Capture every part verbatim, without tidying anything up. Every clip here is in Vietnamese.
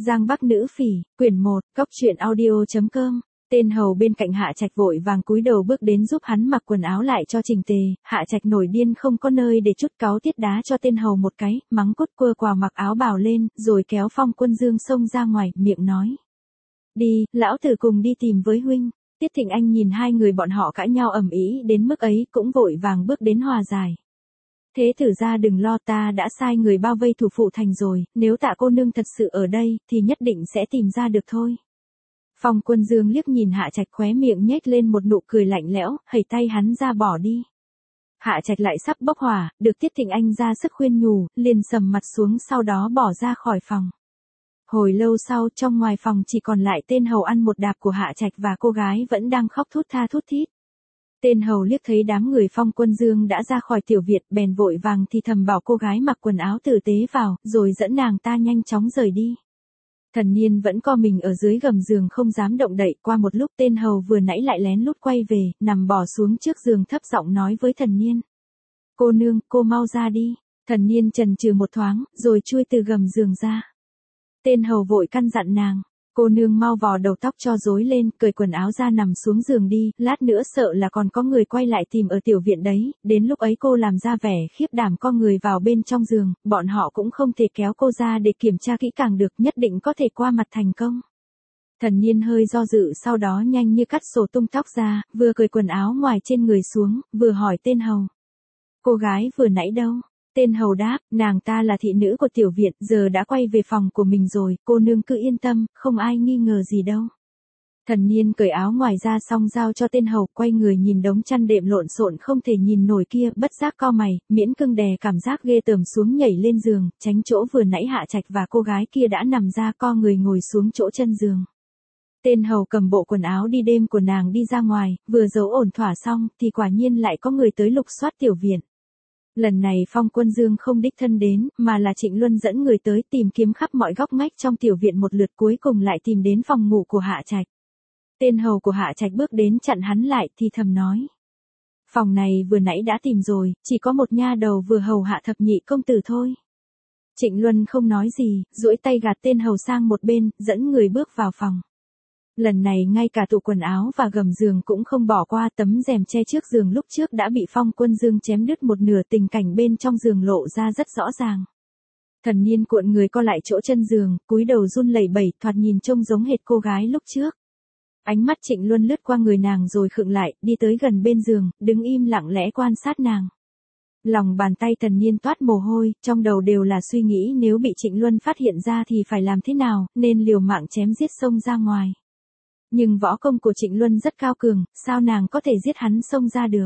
Giang Bắc Nữ Phỉ, quyển một, cóc truyện audio chấm com. Tên hầu bên cạnh Hạ Trạch vội vàng cúi đầu bước đến giúp hắn mặc quần áo lại cho chỉnh tề. Hạ Trạch nổi điên không có nơi để chút cáu tiết đá cho tên hầu một cái, mắng cốt quơ quào mặc áo bào lên, rồi kéo Phong Quân Dương xông ra ngoài, miệng nói: "Đi, lão tử cùng đi tìm với huynh." Tiết Thịnh Anh nhìn hai người bọn họ cãi nhau ầm ĩ đến mức ấy, cũng vội vàng bước đến hòa giải. "Thế tử gia đừng lo, ta đã sai người bao vây thủ phủ thành rồi, nếu Tạ cô nương thật sự ở đây, thì nhất định sẽ tìm ra được thôi." Phong Quân Dương liếc nhìn Hạ Trạch, khóe miệng nhếch lên một nụ cười lạnh lẽo, hẩy tay hắn ra bỏ đi. Hạ Trạch lại sắp bốc hỏa, được Tiết Thịnh Anh ra sức khuyên nhủ, liền sầm mặt xuống, sau đó bỏ ra khỏi phòng. Hồi lâu sau, trong ngoài phòng chỉ còn lại tên hầu ăn một đạp của Hạ Trạch và cô gái vẫn đang khóc thút tha thút thít. Tên hầu liếc thấy đám người Phong Quân Dương đã ra khỏi tiểu viện, bèn vội vàng thì thầm bảo cô gái mặc quần áo tử tế vào, rồi dẫn nàng ta nhanh chóng rời đi. Thần Niên vẫn co mình ở dưới gầm giường không dám động đậy. Qua một lúc, tên hầu vừa nãy lại lén lút quay về, nằm bò xuống trước giường thấp giọng nói với Thần Niên: "Cô nương, cô mau ra đi." Thần Niên chần chừ một thoáng, rồi chui từ gầm giường ra. Tên hầu vội căn dặn nàng: "Cô nương mau vò đầu tóc cho rối lên, cởi quần áo ra nằm xuống giường đi, lát nữa sợ là còn có người quay lại tìm ở tiểu viện đấy, đến lúc ấy cô làm ra vẻ khiếp đảm co người vào bên trong giường, bọn họ cũng không thể kéo cô ra để kiểm tra kỹ càng được, nhất định có thể qua mặt thành công." Thần Niên hơi do dự, sau đó nhanh như cắt sổ tung tóc ra, vừa cởi quần áo ngoài trên người xuống, vừa hỏi tên hầu: "Cô gái vừa nãy đâu?" Tên hầu đáp: "Nàng ta là thị nữ của tiểu viện, giờ đã quay về phòng của mình rồi, cô nương cứ yên tâm, không ai nghi ngờ gì đâu." Thần Niên cởi áo ngoài ra xong giao cho tên hầu, quay người nhìn đống chăn đệm lộn xộn không thể nhìn nổi kia, bất giác cau mày, miễn cưỡng đè cảm giác ghê tởm xuống, nhảy lên giường, tránh chỗ vừa nãy Hạ Trạch và cô gái kia đã nằm ra, co người ngồi xuống chỗ chân giường. Tên hầu cầm bộ quần áo đi đêm của nàng đi ra ngoài, vừa giấu ổn thỏa xong, thì quả nhiên lại có người tới lục soát tiểu viện. Lần này Phong Quân Dương không đích thân đến, mà là Trịnh Luân dẫn người tới tìm kiếm khắp mọi góc ngách trong tiểu viện một lượt, cuối cùng lại tìm đến phòng ngủ của Hạ Trạch. Tên hầu của Hạ Trạch bước đến chặn hắn lại, thì thầm nói: "Phòng này vừa nãy đã tìm rồi, chỉ có một nha đầu vừa hầu hạ thập nhị công tử thôi." Trịnh Luân không nói gì, duỗi tay gạt tên hầu sang một bên, dẫn người bước vào phòng. Lần này ngay cả tủ quần áo và gầm giường cũng không bỏ qua, tấm rèm che trước giường lúc trước đã bị Phong Quân Dương chém đứt một nửa, tình cảnh bên trong giường lộ ra rất rõ ràng. Thần Niên cuộn người co lại chỗ chân giường, cúi đầu run lẩy bẩy, thoạt nhìn trông giống hệt cô gái lúc trước. Ánh mắt Trịnh Luân lướt qua người nàng rồi khựng lại, đi tới gần bên giường, đứng im lặng lẽ quan sát nàng. Lòng bàn tay Thần Niên toát mồ hôi, trong đầu đều là suy nghĩ nếu bị Trịnh Luân phát hiện ra thì phải làm thế nào, nên liều mạng chém giết xông ra ngoài. Nhưng võ công của Trịnh Luân rất cao cường, sao nàng có thể giết hắn xông ra được?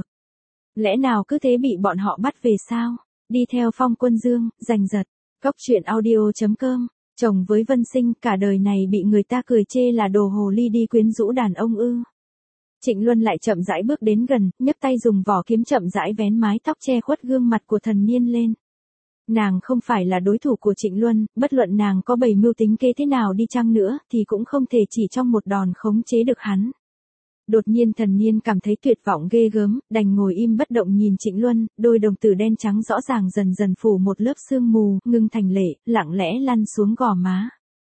Lẽ nào cứ thế bị bọn họ bắt về sao? Đi theo Phong Quân Dương, giành giật. Cóc truyện audio chấm com. Chồng với Vân Sinh cả đời này bị người ta cười chê là đồ hồ ly đi quyến rũ đàn ông ư? Trịnh Luân lại chậm rãi bước đến gần, nhấc tay dùng vỏ kiếm chậm rãi vén mái tóc che khuất gương mặt của Thần Niên lên. Nàng không phải là đối thủ của Trịnh Luân, bất luận nàng có bày mưu tính kế thế nào đi chăng nữa, thì cũng không thể chỉ trong một đòn khống chế được hắn. Đột nhiên Thần Niên cảm thấy tuyệt vọng ghê gớm, đành ngồi im bất động nhìn Trịnh Luân, đôi đồng tử đen trắng rõ ràng dần dần phủ một lớp sương mù, ngưng thành lệ, lặng lẽ lăn xuống gò má.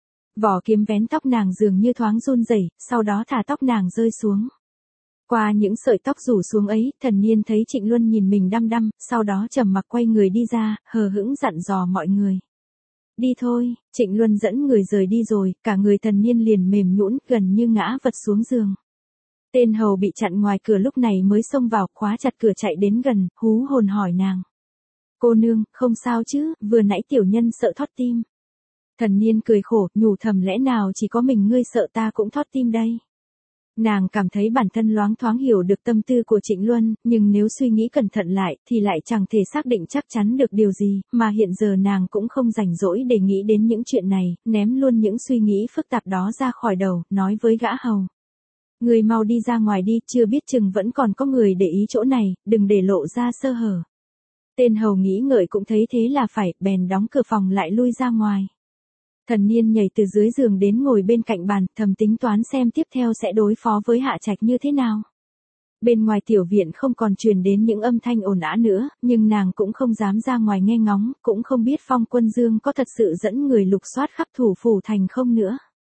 Vỏ kiếm vén tóc nàng dường như thoáng run rẩy, sau đó thả tóc nàng rơi xuống. Qua những sợi tóc rủ xuống ấy, Thần Niên thấy Trịnh Luân nhìn mình đăm đăm, sau đó trầm mặc quay người đi ra, hờ hững dặn dò mọi người: "Đi thôi." Trịnh Luân dẫn người rời đi rồi, cả người Thần Niên liền mềm nhũn, gần như ngã vật xuống giường. Tên hầu bị chặn ngoài cửa lúc này mới xông vào, khóa chặt cửa chạy đến gần, hú hồn hỏi nàng: "Cô nương, không sao chứ, vừa nãy tiểu nhân sợ thót tim." Thần Niên cười khổ, nhủ thầm: "Lẽ nào chỉ có mình ngươi sợ ta cũng thót tim đây?" Nàng cảm thấy bản thân loáng thoáng hiểu được tâm tư của Trịnh Luân, nhưng nếu suy nghĩ cẩn thận lại, thì lại chẳng thể xác định chắc chắn được điều gì, mà hiện giờ nàng cũng không rảnh rỗi để nghĩ đến những chuyện này, ném luôn những suy nghĩ phức tạp đó ra khỏi đầu, nói với gã hầu: "Người mau đi ra ngoài đi, chưa biết chừng vẫn còn có người để ý chỗ này, đừng để lộ ra sơ hở." Tên hầu nghĩ ngợi cũng thấy thế là phải, bèn đóng cửa phòng lại lui ra ngoài. Thần Niên nhảy từ dưới giường đến ngồi bên cạnh bàn, thầm tính toán xem tiếp theo sẽ đối phó với Hạ Trạch như thế nào. Bên ngoài tiểu viện không còn truyền đến những âm thanh ồn ào nữa, nhưng nàng cũng không dám ra ngoài nghe ngóng, cũng không biết Phong Quân Dương có thật sự dẫn người lục soát khắp thủ phủ thành không nữa.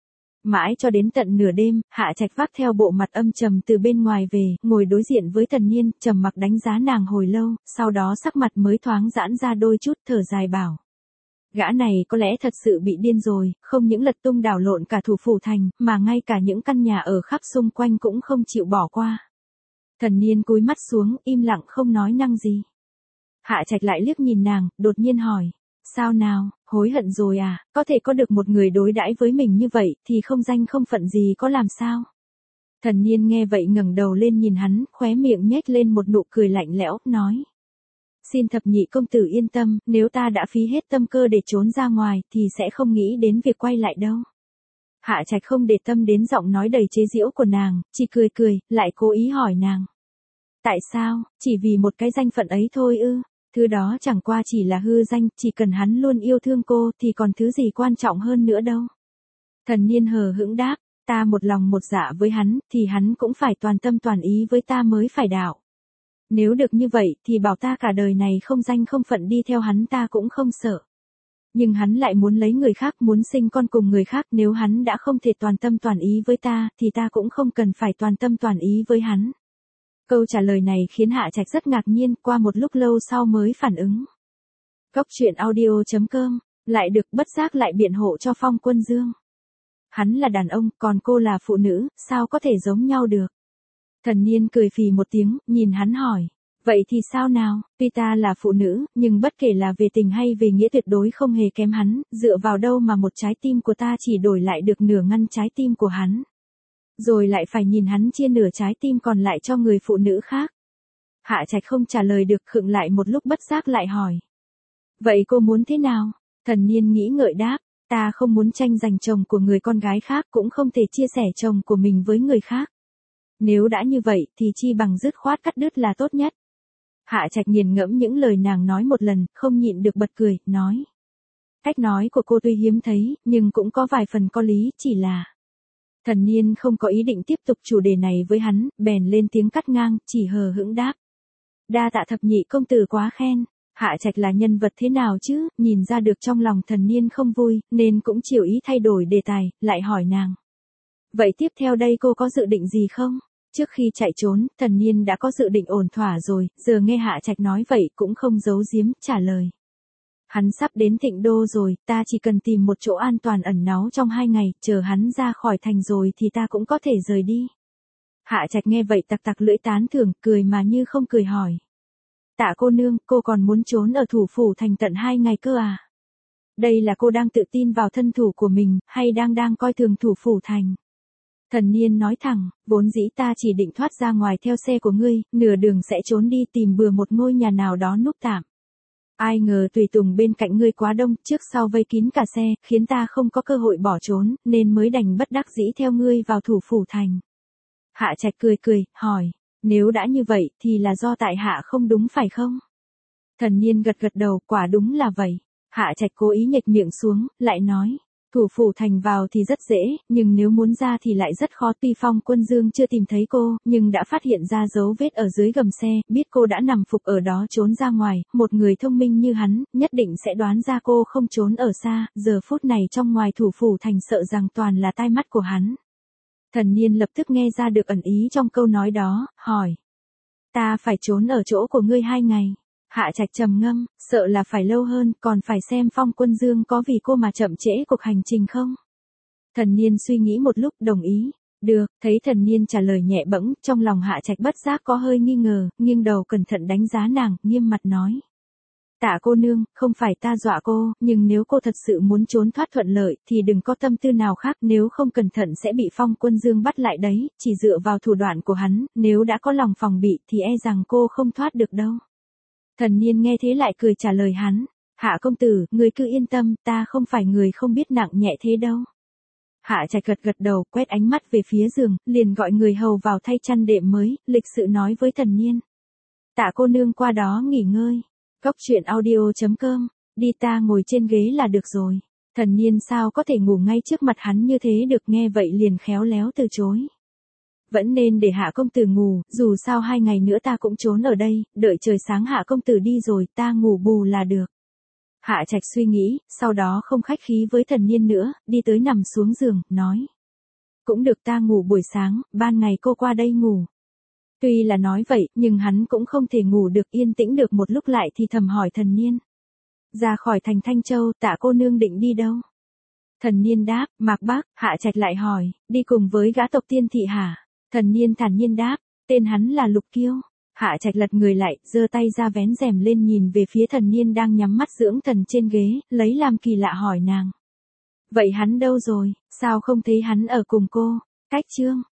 Mãi cho đến tận nửa đêm, Hạ Trạch vác theo bộ mặt âm trầm từ bên ngoài về, ngồi đối diện với Tần Niên, trầm mặc đánh giá nàng hồi lâu, sau đó sắc mặt mới thoáng giãn ra đôi chút, thở dài bảo. Gã này có lẽ thật sự bị điên rồi, không những lật tung đảo lộn cả thủ phủ thành, mà ngay cả những căn nhà ở khắp xung quanh cũng không chịu bỏ qua. Tần Niên cúi mắt xuống, im lặng không nói năng gì. Hạ Trạch lại liếc nhìn nàng, đột nhiên hỏi. Sao nào, hối hận rồi à, có thể có được một người đối đãi với mình như vậy, thì không danh không phận gì có làm sao. Tần Niên nghe vậy ngẩng đầu lên nhìn hắn, khóe miệng nhếch lên một nụ cười lạnh lẽo, nói. Xin thập nhị công tử yên tâm, nếu ta đã phí hết tâm cơ để trốn ra ngoài, thì sẽ không nghĩ đến việc quay lại đâu. Hạ Trạch không để tâm đến giọng nói đầy chế giễu của nàng, chỉ cười cười, lại cố ý hỏi nàng. Tại sao, chỉ vì một cái danh phận ấy thôi ư? Thứ đó chẳng qua chỉ là hư danh, chỉ cần hắn luôn yêu thương cô thì còn thứ gì quan trọng hơn nữa đâu. Tần Niên hờ hững đáp, ta một lòng một dạ với hắn, thì hắn cũng phải toàn tâm toàn ý với ta mới phải đạo. Nếu được như vậy thì bảo ta cả đời này không danh không phận đi theo hắn ta cũng không sợ. Nhưng hắn lại muốn lấy người khác, muốn sinh con cùng người khác, nếu hắn đã không thể toàn tâm toàn ý với ta, thì ta cũng không cần phải toàn tâm toàn ý với hắn. Câu trả lời này khiến Hạ Trạch rất ngạc nhiên, qua một lúc lâu sau mới phản ứng. Cốc truyện audio chấm com, lại được bất giác lại biện hộ cho Phong Quân Dương. Hắn là đàn ông, còn cô là phụ nữ, sao có thể giống nhau được? Tần Niên cười phì một tiếng, nhìn hắn hỏi. Vậy thì sao nào, tuy ta là phụ nữ, nhưng bất kể là về tình hay về nghĩa tuyệt đối không hề kém hắn, dựa vào đâu mà một trái tim của ta chỉ đổi lại được nửa ngăn trái tim của hắn. Rồi lại phải nhìn hắn chia nửa trái tim còn lại cho người phụ nữ khác. Hạ Trạch không trả lời được, khựng lại một lúc bất giác lại hỏi. Vậy cô muốn thế nào? Tần Niên nghĩ ngợi đáp, ta không muốn tranh giành chồng của người con gái khác, cũng không thể chia sẻ chồng của mình với người khác. Nếu đã như vậy thì chi bằng dứt khoát cắt đứt là tốt nhất. Hạ Trạch nghiền ngẫm những lời nàng nói một lần, không nhịn được bật cười, nói. Cách nói của cô tuy hiếm thấy, nhưng cũng có vài phần có lý, chỉ là... Tần Niên không có ý định tiếp tục chủ đề này với hắn, bèn lên tiếng cắt ngang, chỉ hờ hững đáp. Đa tạ thập nhị công tử quá khen. Hạ Trạch là nhân vật thế nào chứ, nhìn ra được trong lòng Tần Niên không vui, nên cũng chịu ý thay đổi đề tài, lại hỏi nàng. Vậy tiếp theo đây cô có dự định gì không? Trước khi chạy trốn, Tần Niên đã có dự định ổn thỏa rồi, giờ nghe Hạ Trạch nói vậy cũng không giấu giếm, trả lời. Hắn sắp đến Thịnh Đô rồi, ta chỉ cần tìm một chỗ an toàn ẩn náu trong hai ngày, chờ hắn ra khỏi thành rồi thì ta cũng có thể rời đi. Hạ Trạch nghe vậy tặc tặc lưỡi tán thưởng, cười mà như không cười hỏi. Tạ cô nương, cô còn muốn trốn ở thủ phủ thành tận hai ngày cơ à? Đây là cô đang tự tin vào thân thủ của mình, hay đang đang coi thường thủ phủ thành? Tần Niên nói thẳng, vốn dĩ ta chỉ định thoát ra ngoài theo xe của ngươi, nửa đường sẽ trốn đi tìm bừa một ngôi nhà nào đó núp tạm. Ai ngờ tùy tùng bên cạnh ngươi quá đông, trước sau vây kín cả xe, khiến ta không có cơ hội bỏ trốn, nên mới đành bất đắc dĩ theo ngươi vào thủ phủ thành. Hạ Trạch cười cười, hỏi, nếu đã như vậy, thì là do tại hạ không đúng phải không? Tần Niên gật gật đầu, quả đúng là vậy. Hạ Trạch cố ý nhếch miệng xuống, lại nói, thủ phủ thành vào thì rất dễ, nhưng nếu muốn ra thì lại rất khó. Tuy Phong Quân Dương chưa tìm thấy cô, nhưng đã phát hiện ra dấu vết ở dưới gầm xe, biết cô đã nằm phục ở đó trốn ra ngoài, một người thông minh như hắn, nhất định sẽ đoán ra cô không trốn ở xa, giờ phút này trong ngoài thủ phủ thành sợ rằng toàn là tai mắt của hắn. Tần Niên lập tức nghe ra được ẩn ý trong câu nói đó, hỏi. Ta phải trốn ở chỗ của ngươi hai ngày. Hạ Trạch trầm ngâm, sợ là phải lâu hơn, còn phải xem Phong Quân Dương có vì cô mà chậm trễ cuộc hành trình không? Tần Niên suy nghĩ một lúc, đồng ý. Được, thấy Tần Niên trả lời nhẹ bẫng, trong lòng Hạ Trạch bất giác có hơi nghi ngờ, nghiêng đầu cẩn thận đánh giá nàng, nghiêm mặt nói. Tạ cô nương, không phải ta dọa cô, nhưng nếu cô thật sự muốn trốn thoát thuận lợi, thì đừng có tâm tư nào khác, nếu không cẩn thận sẽ bị Phong Quân Dương bắt lại đấy, chỉ dựa vào thủ đoạn của hắn, nếu đã có lòng phòng bị thì e rằng cô không thoát được đâu. Tần Niên nghe thế lại cười trả lời hắn. Hạ công tử, người cứ yên tâm, ta không phải người không biết nặng nhẹ thế đâu. Hạ Trạch gật gật đầu, quét ánh mắt về phía giường, liền gọi người hầu vào thay chăn đệm mới, lịch sự nói với Tần Niên. Tạ cô nương qua đó nghỉ ngơi. Cốc truyện audio chấm com, đi ta ngồi trên ghế là được rồi. Tần Niên sao có thể ngủ ngay trước mặt hắn như thế được, nghe vậy liền khéo léo từ chối. Vẫn nên để Hạ công tử ngủ, dù sao hai ngày nữa ta cũng trốn ở đây, đợi trời sáng Hạ công tử đi rồi, ta ngủ bù là được. Hạ Trạch suy nghĩ, sau đó không khách khí với Thần Niên nữa, đi tới nằm xuống giường, nói. Cũng được, ta ngủ buổi sáng, ban ngày cô qua đây ngủ. Tuy là nói vậy, nhưng hắn cũng không thể ngủ được, yên tĩnh được một lúc lại thì thầm hỏi Thần Niên. Ra khỏi thành Thanh Châu, Tạ cô nương định đi đâu? Thần Niên đáp, Mạc Bắc. Hạ Trạch lại hỏi, đi cùng với gã tộc Tiên thị hả? Thần Niên thản nhiên đáp, tên hắn là Lục Kiêu. Hạ Trạch lật người lại, giơ tay ra vén rèm lên nhìn về phía Thần Niên đang nhắm mắt dưỡng thần trên ghế, lấy làm kỳ lạ hỏi nàng. Vậy hắn đâu rồi, sao không thấy hắn ở cùng cô? Cách chương